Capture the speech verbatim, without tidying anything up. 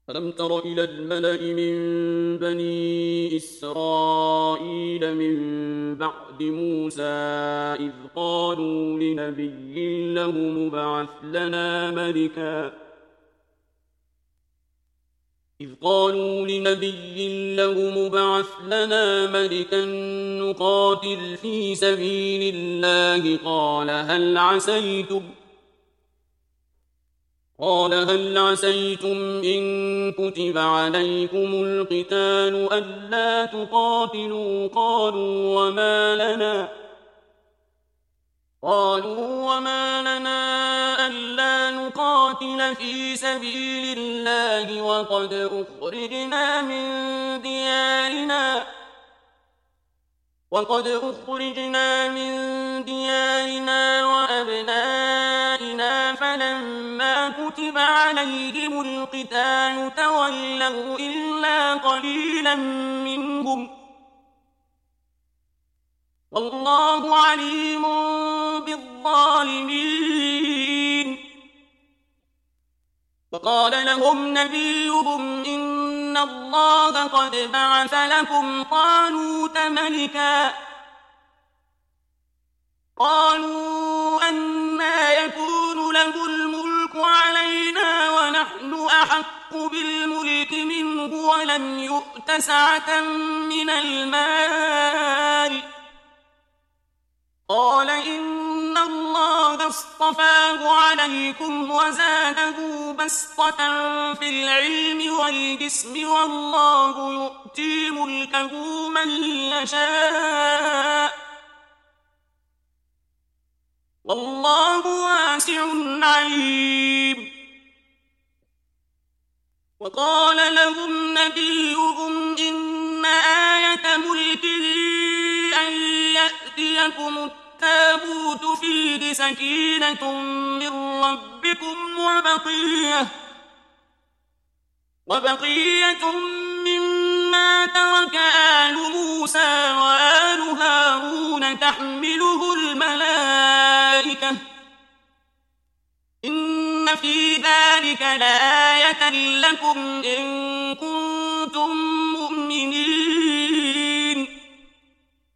ألم تر إلى الملأ من بني إسرائيل من بعد موسى إذ قالوا لنبي له ابعث لنا ملكا إذ قالوا لنبي له مبعث لنا ملكا نقاتل في سبيل الله قال هل عسيتم قال هل عسيتم إن كتب عليكم القتال ألا تقاتلوا قالوا وما لنا قالوا وما لنا ألا نقاتل في سبيل الله وقد أخرجنا من ديارنا وقد أخرجنا من ديارنا وأبنائنا فلما كتب عليهم القتال تولوا إلا قليلا منهم والله عليم بالظالمين. وقال لهم نبيهم إن الله قد بعث لكم طالوت ملكا قالوا أنى يكون له الملك علينا ونحن أحق بالملك منه ولم يؤت سعة من المال قال إن الله اصطفاه عليكم وزاده بسطة في العلم والجسم والله يؤتي ملكه من يشاء والله واسع عليم. وقال لهم نبيهم إن آية ملكه أن يأتيكم التابوت فيه سكينة من ربكم وبقية وبقية مما ترك آل موسى وآل هارون تحمله الملائكة إن في ذلك لآية لكم إن كنتم مؤمنين.